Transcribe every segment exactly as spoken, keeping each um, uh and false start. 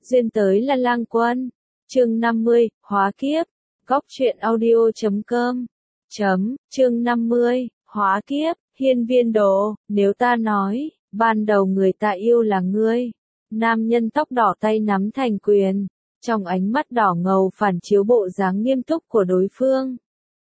Duyên tới là lang quân. Chương năm mươi, hóa kiếp. Góc truyện audio chấm com. Chấm, chương năm mươi, hóa kiếp, hiên viên đồ, nếu ta nói, ban đầu người ta yêu là ngươi. Nam nhân tóc đỏ tay nắm thành quyền, trong ánh mắt đỏ ngầu phản chiếu bộ dáng nghiêm túc của đối phương.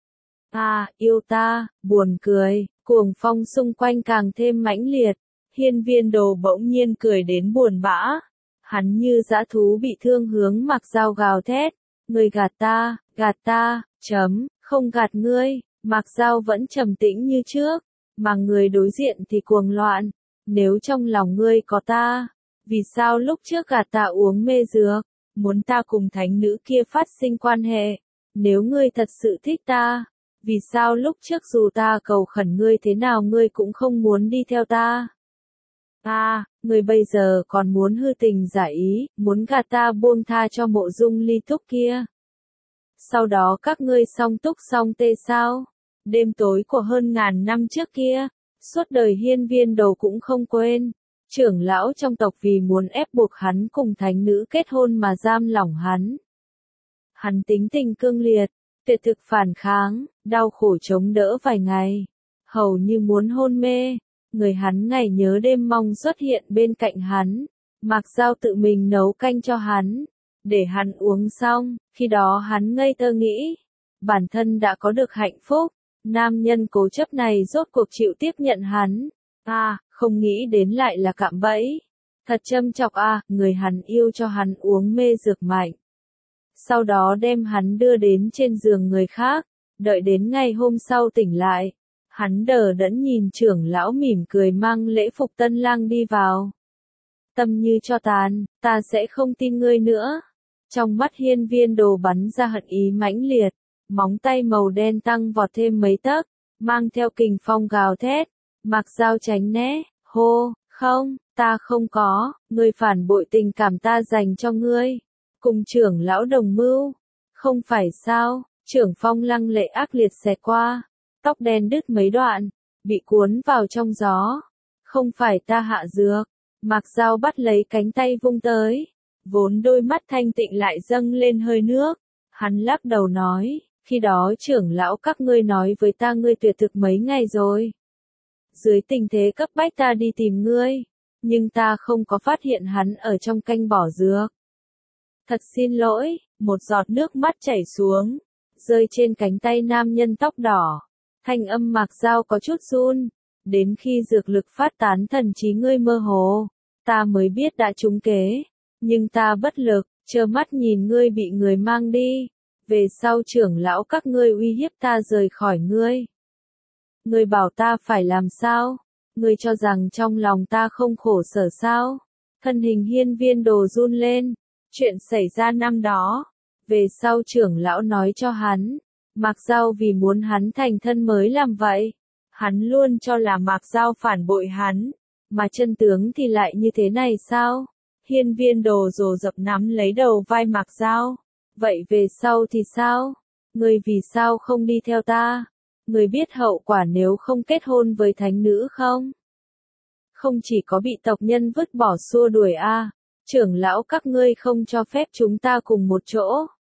À, yêu ta, buồn cười, cuồng phong xung quanh càng thêm mãnh liệt, hiên viên đồ bỗng nhiên cười đến buồn bã. Hắn như dã thú bị thương hướng Mạc Dao gào thét, ngươi gạt ta, gạt ta, chấm, không gạt ngươi. Mạc Dao vẫn trầm tĩnh như trước, mà người đối diện thì cuồng loạn. Nếu trong lòng ngươi có ta, vì sao lúc trước gạt ta uống mê dược, muốn ta cùng thánh nữ kia phát sinh quan hệ? Nếu ngươi thật sự thích ta, vì sao lúc trước dù ta cầu khẩn ngươi thế nào ngươi cũng không muốn đi theo ta? À, ngươi bây giờ còn muốn hư tình giả ý, muốn gạt ta buông tha cho mộ dung ly túc kia. Sau đó các ngươi song túc song tê sao? Đêm tối của hơn ngàn năm trước kia, suốt đời hiên viên đồ cũng không quên. Trưởng lão trong tộc vì muốn ép buộc hắn cùng thánh nữ kết hôn mà giam lỏng hắn. Hắn tính tình cương liệt, tuyệt thực phản kháng, đau khổ chống đỡ vài ngày, hầu như muốn hôn mê. Người hắn ngày nhớ đêm mong xuất hiện bên cạnh hắn. Mạc Dao tự mình nấu canh cho hắn, để hắn uống xong, khi đó hắn ngây thơ nghĩ, bản thân đã có được hạnh phúc. Nam nhân cố chấp này rốt cuộc chịu tiếp nhận hắn. À, không nghĩ đến lại là cạm bẫy. Thật châm chọc à, người hắn yêu cho hắn uống mê dược mạnh. Sau đó đem hắn đưa đến trên giường người khác, đợi đến ngày hôm sau tỉnh lại. Hắn đờ đẫn nhìn trưởng lão mỉm cười mang lễ phục tân lang đi vào. Tâm như cho tàn, ta sẽ không tin ngươi nữa. Trong mắt hiên viên đồ bắn ra hận ý mãnh liệt, móng tay màu đen tăng vọt thêm mấy tấc, mang theo kình phong gào thét. Mạc Dao tránh né, hô, không, ta không có, ngươi phản bội tình cảm ta dành cho ngươi. Cùng trưởng lão đồng mưu, không phải sao? Trưởng phong lăng lệ ác liệt xẹt qua. Tóc đen đứt mấy đoạn, bị cuốn vào trong gió. Không phải ta hạ dược. Mạc Dao bắt lấy cánh tay vung tới. Vốn đôi mắt thanh tịnh lại dâng lên hơi nước. Hắn lắc đầu nói, khi đó trưởng lão các ngươi nói với ta ngươi tuyệt thực mấy ngày rồi. Dưới tình thế cấp bách ta đi tìm ngươi, nhưng ta không có phát hiện hắn ở trong canh bỏ dược. Thật xin lỗi, một giọt nước mắt chảy xuống, rơi trên cánh tay nam nhân tóc đỏ. Thanh âm Mạc Dao có chút run, đến khi dược lực phát tán thần trí ngươi mơ hồ, ta mới biết đã trúng kế, nhưng ta bất lực, trơ mắt nhìn ngươi bị người mang đi, về sau trưởng lão các ngươi uy hiếp ta rời khỏi ngươi. Ngươi bảo ta phải làm sao? Ngươi cho rằng trong lòng ta không khổ sở sao? Thân hình hiên viên đồ run lên, chuyện xảy ra năm đó, về sau trưởng lão nói cho hắn. Mạc Dao vì muốn hắn thành thân mới làm vậy. Hắn luôn cho là Mạc Dao phản bội hắn, mà chân tướng thì lại như thế này sao? Hiên viên đồ rồ rập nắm lấy đầu vai Mạc Dao. Vậy về sau thì sao? Ngươi vì sao không đi theo ta? Ngươi biết hậu quả nếu không kết hôn với thánh nữ không? Không chỉ có bị tộc nhân vứt bỏ xua đuổi a, à, trưởng lão các ngươi không cho phép chúng ta cùng một chỗ.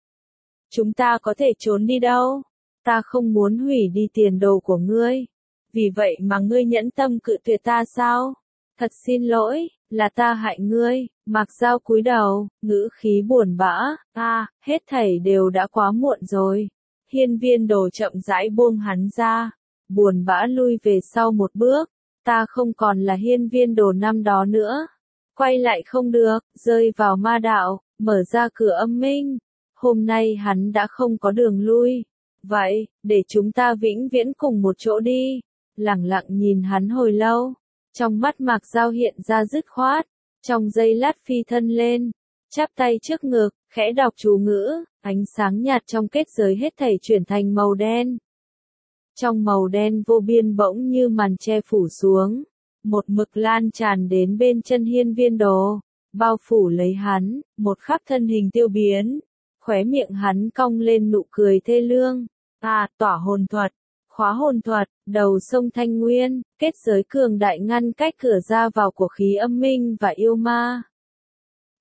Chúng ta có thể trốn đi đâu? Ta không muốn hủy đi tiền đồ của ngươi. Vì vậy mà ngươi nhẫn tâm cự tuyệt ta sao? Thật xin lỗi, là ta hại ngươi. Mạc Dao cúi đầu, ngữ khí buồn bã. À, hết thảy đều đã quá muộn rồi. Hiên viên đồ chậm rãi buông hắn ra. Buồn bã lui về sau một bước. Ta không còn là hiên viên đồ năm đó nữa. Quay lại không được, rơi vào ma đạo, mở ra cửa âm minh. Hôm nay hắn đã không có đường lui. Vậy, để chúng ta vĩnh viễn cùng một chỗ đi. Lẳng lặng nhìn hắn hồi lâu. Trong mắt Mạc Dao hiện ra dứt khoát. Trong giây lát phi thân lên. Chắp tay trước ngực, khẽ đọc chú ngữ. Ánh sáng nhạt trong kết giới hết thảy chuyển thành màu đen. Trong màu đen vô biên bỗng như màn che phủ xuống. Một mực lan tràn đến bên chân hiên viên đồ. Bao phủ lấy hắn, một khắc thân hình tiêu biến. Khóe miệng hắn cong lên nụ cười thê lương. À, tỏa hồn thuật, khóa hồn thuật, đầu sông Thanh Nguyên, kết giới cường đại ngăn cách cửa ra vào của khí âm minh và yêu ma.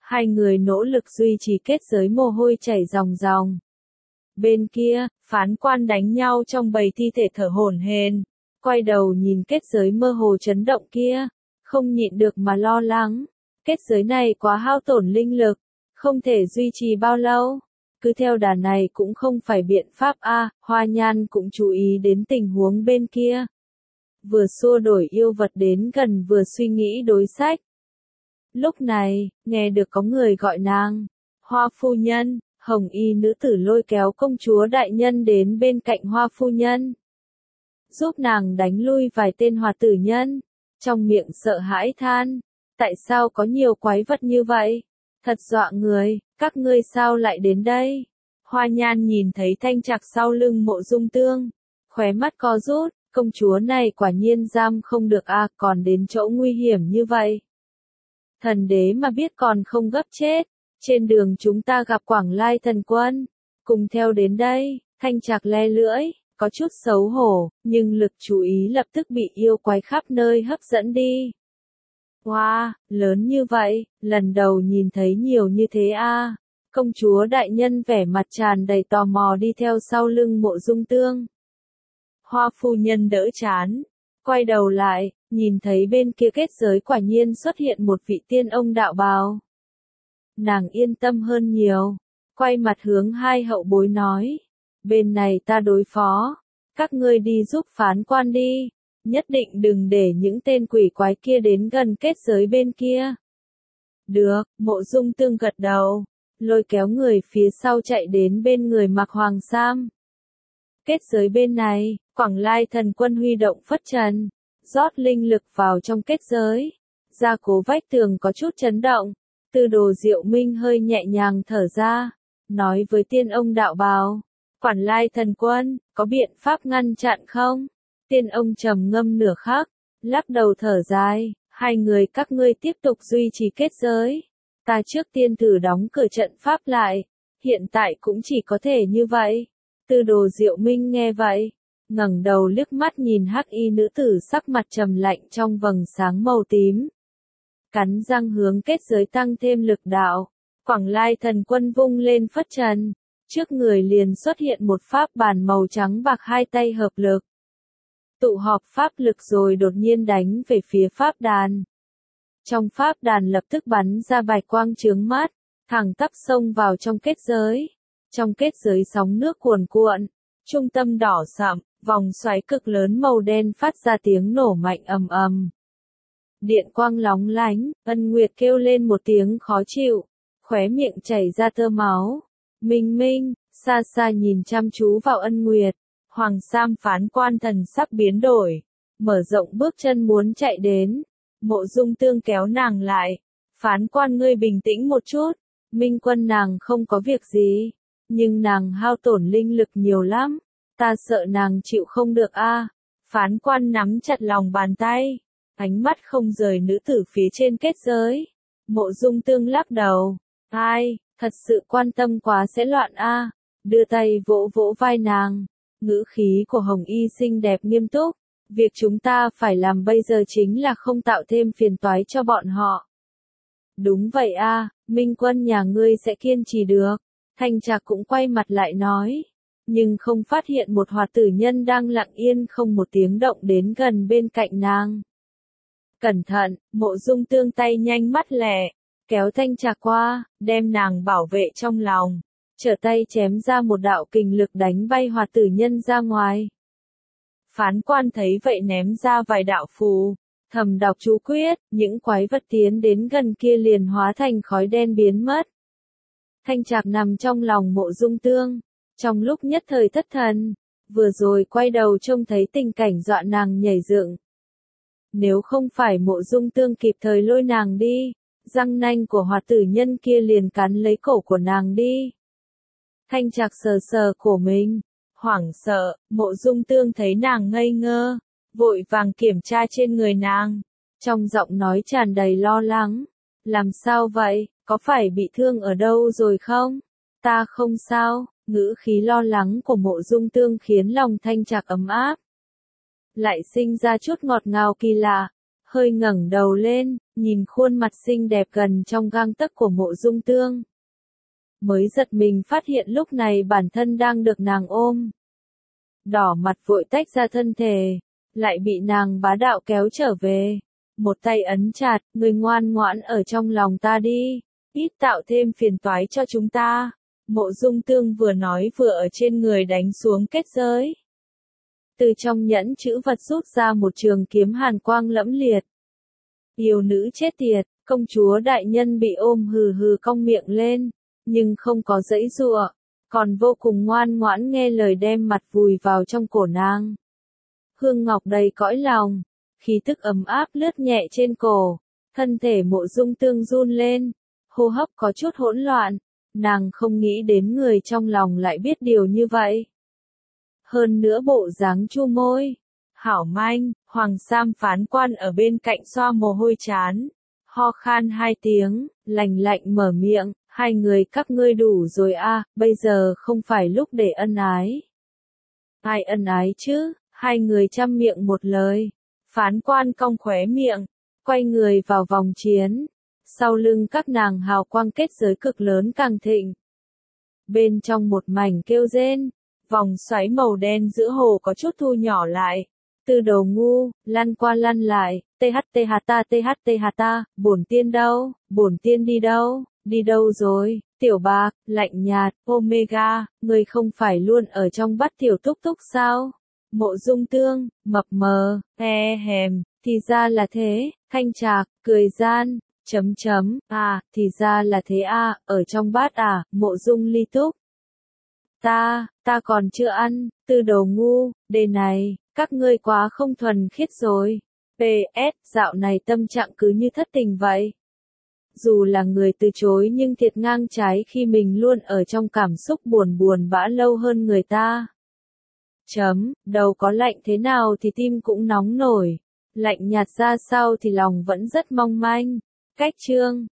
Hai người nỗ lực duy trì kết giới, mồ hôi chảy ròng ròng. Bên kia, phán quan đánh nhau trong bầy thi thể thở hổn hển, quay đầu nhìn kết giới mơ hồ chấn động kia, không nhịn được mà lo lắng. Kết giới này quá hao tổn linh lực, không thể duy trì bao lâu. Cứ theo đà này cũng không phải biện pháp a. Hoa Nhan cũng chú ý đến tình huống bên kia. Vừa xua đuổi yêu vật đến gần vừa suy nghĩ đối sách. Lúc này, nghe được có người gọi nàng, Hoa phu nhân. Hồng y nữ tử lôi kéo công chúa đại nhân đến bên cạnh Hoa phu nhân, giúp nàng đánh lui vài tên hoạt tử nhân, trong miệng sợ hãi than, tại sao có nhiều quái vật như vậy, thật dọa người, các ngươi sao lại đến đây? Hoa Nhan nhìn thấy Thanh Trạc sau lưng Mộ Dung Tương, khóe mắt co rút, công chúa này quả nhiên giam không được a, còn đến chỗ nguy hiểm như vậy. Thần đế mà biết còn không gấp chết. Trên đường chúng ta gặp Quảng Lai thần quân, cùng theo đến đây. Thanh Trạc le lưỡi, có chút xấu hổ, nhưng lực chú ý lập tức bị yêu quái khắp nơi hấp dẫn đi. Wow, lớn như vậy, lần đầu nhìn thấy nhiều như thế a. Công chúa đại nhân vẻ mặt tràn đầy tò mò đi theo sau lưng Mộ Dung Tương. Hoa phu nhân đỡ chán, quay đầu lại, nhìn thấy bên kia kết giới quả nhiên xuất hiện một vị tiên ông đạo bào. Nàng yên tâm hơn nhiều, quay mặt hướng hai hậu bối nói, bên này ta đối phó, các ngươi đi giúp phán quan đi, nhất định đừng để những tên quỷ quái kia đến gần kết giới bên kia. Được, Mộ Dung Tương gật đầu, lôi kéo người phía sau chạy đến bên người mặc hoàng sam. Kết giới bên này, Quảng Lai thần quân huy động phất trần, rót linh lực vào trong kết giới, gia cố vách tường có chút chấn động. Tư Đồ Diệu Minh hơi nhẹ nhàng thở ra, nói với tiên ông đạo bào, Quảng Lai thần quân, có biện pháp ngăn chặn không? Tiên ông trầm ngâm nửa khắc, lắc đầu thở dài, hai người các ngươi tiếp tục duy trì kết giới. Ta trước tiên thử đóng cửa trận pháp lại, hiện tại cũng chỉ có thể như vậy. Tư Đồ Diệu Minh nghe vậy, ngẩng đầu liếc mắt nhìn hắc y nữ tử sắc mặt trầm lạnh trong vầng sáng màu tím. Cắn răng hướng kết giới tăng thêm lực đạo, Quảng Lai thần quân vung lên phất trần, trước người liền xuất hiện một pháp bàn màu trắng bạc hai tay hợp lực. Tụ họp pháp lực rồi đột nhiên đánh về phía pháp đàn. Trong pháp đàn lập tức bắn ra bạch quang chướng mắt, thẳng tắp xông vào trong kết giới. Trong kết giới sóng nước cuồn cuộn, trung tâm đỏ sậm, vòng xoáy cực lớn màu đen phát ra tiếng nổ mạnh ầm ầm. Điện quang lóng lánh, Ân Nguyệt kêu lên một tiếng khó chịu, khóe miệng chảy ra tơ máu. Minh Minh, xa xa nhìn chăm chú vào Ân Nguyệt, Hoàng Sam phán quan thần sắc biến đổi, mở rộng bước chân muốn chạy đến. Mộ Dung Tương kéo nàng lại, phán quan ngươi bình tĩnh một chút, Minh Quân nàng không có việc gì, nhưng nàng hao tổn linh lực nhiều lắm, ta sợ nàng chịu không được a. Phán quan nắm chặt lòng bàn tay, ánh mắt không rời nữ tử phía trên kết giới. Mộ Dung Tương lắc đầu, ai, thật sự quan tâm quá sẽ loạn a. Đưa tay vỗ vỗ vai nàng, ngữ khí của Hồng Y xinh đẹp nghiêm túc, việc chúng ta phải làm bây giờ chính là không tạo thêm phiền toái cho bọn họ. Đúng vậy a, Minh Quân nhà ngươi sẽ kiên trì được. Thanh Trạc cũng quay mặt lại nói, nhưng không phát hiện một hoạt tử nhân đang lặng yên không một tiếng động đến gần bên cạnh nàng. Cẩn thận, Mộ Dung Tương tay nhanh mắt lẹ, kéo Thanh Trạc qua, đem nàng bảo vệ trong lòng, trở tay chém ra một đạo kình lực đánh bay hoạt tử nhân ra ngoài. Phán quan thấy vậy ném ra vài đạo phù, thầm đọc chú quyết, những quái vật tiến đến gần kia liền hóa thành khói đen biến mất. Thanh Trạc nằm trong lòng Mộ Dung Tương, trong lúc nhất thời thất thần, vừa rồi quay đầu trông thấy tình cảnh dọa nàng nhảy dựng. Nếu không phải Mộ Dung Tương kịp thời lôi nàng đi, răng nanh của hoạt tử nhân kia liền cắn lấy cổ của nàng đi. Thanh Trạc sờ sờ cổ mình, hoảng sợ, Mộ Dung Tương thấy nàng ngây ngơ, vội vàng kiểm tra trên người nàng, trong giọng nói tràn đầy lo lắng. Làm sao vậy, có phải bị thương ở đâu rồi không? Ta không sao, ngữ khí lo lắng của Mộ Dung Tương khiến lòng Thanh Trạc ấm áp. Lại sinh ra chút ngọt ngào kỳ lạ, hơi ngẩng đầu lên, nhìn khuôn mặt xinh đẹp gần trong gang tấc của Mộ Dung Tương. Mới giật mình phát hiện lúc này bản thân đang được nàng ôm. Đỏ mặt vội tách ra thân thể, lại bị nàng bá đạo kéo trở về. Một tay ấn chặt, người ngoan ngoãn ở trong lòng ta đi, ít tạo thêm phiền toái cho chúng ta. Mộ Dung Tương vừa nói vừa ở trên người đánh xuống kết giới. Từ trong nhẫn chữ vật rút ra một trường kiếm hàn quang lẫm liệt. Yêu nữ chết tiệt, công chúa đại nhân bị ôm hừ hừ cong miệng lên, nhưng không có giãy giụa, còn vô cùng ngoan ngoãn nghe lời đem mặt vùi vào trong cổ nàng. Hương ngọc đầy cõi lòng, khí tức ấm áp lướt nhẹ trên cổ, thân thể Mộ Dung Tương run lên, hô hấp có chút hỗn loạn, nàng không nghĩ đến người trong lòng lại biết điều như vậy. Hơn nữa bộ dáng chu môi, hảo manh, Hoàng Sam phán quan ở bên cạnh xoa mồ hôi chán, ho khan hai tiếng, lạnh lạnh mở miệng, hai người các ngươi đủ rồi a, bây giờ không phải lúc để ân ái. Ai ân ái chứ, hai người chăm miệng một lời, phán quan cong khóe miệng, quay người vào vòng chiến, sau lưng các nàng hào quang kết giới cực lớn càng thịnh. Bên trong một mảnh kêu rên, vòng xoáy màu đen giữa hồ có chút thu nhỏ lại. Từ đầu ngu, lăn qua lăn lại, tê hát tê hát ta tê hát tê hát ta, bổn tiên đâu, bổn tiên đi đâu, đi đâu rồi, tiểu bạc, lạnh nhạt, Omega, người không phải luôn ở trong bắt tiểu túc túc sao? Mộ Dung Tương, mập mờ, e hèm, thì ra là thế, Thanh Trạc, cười gian, chấm chấm, à, thì ra là thế à, ở trong bát à, Mộ Dung ly túc. Ta, ta còn chưa ăn, từ đầu ngu, đề này, các ngươi quá không thuần khiết rồi. pê ét, dạo này tâm trạng cứ như thất tình vậy. Dù là người từ chối nhưng thiệt ngang trái khi mình luôn ở trong cảm xúc buồn buồn bã lâu hơn người ta. Chấm, đầu có lạnh thế nào thì tim cũng nóng nổi. Lạnh nhạt ra sao thì lòng vẫn rất mong manh. Cách chương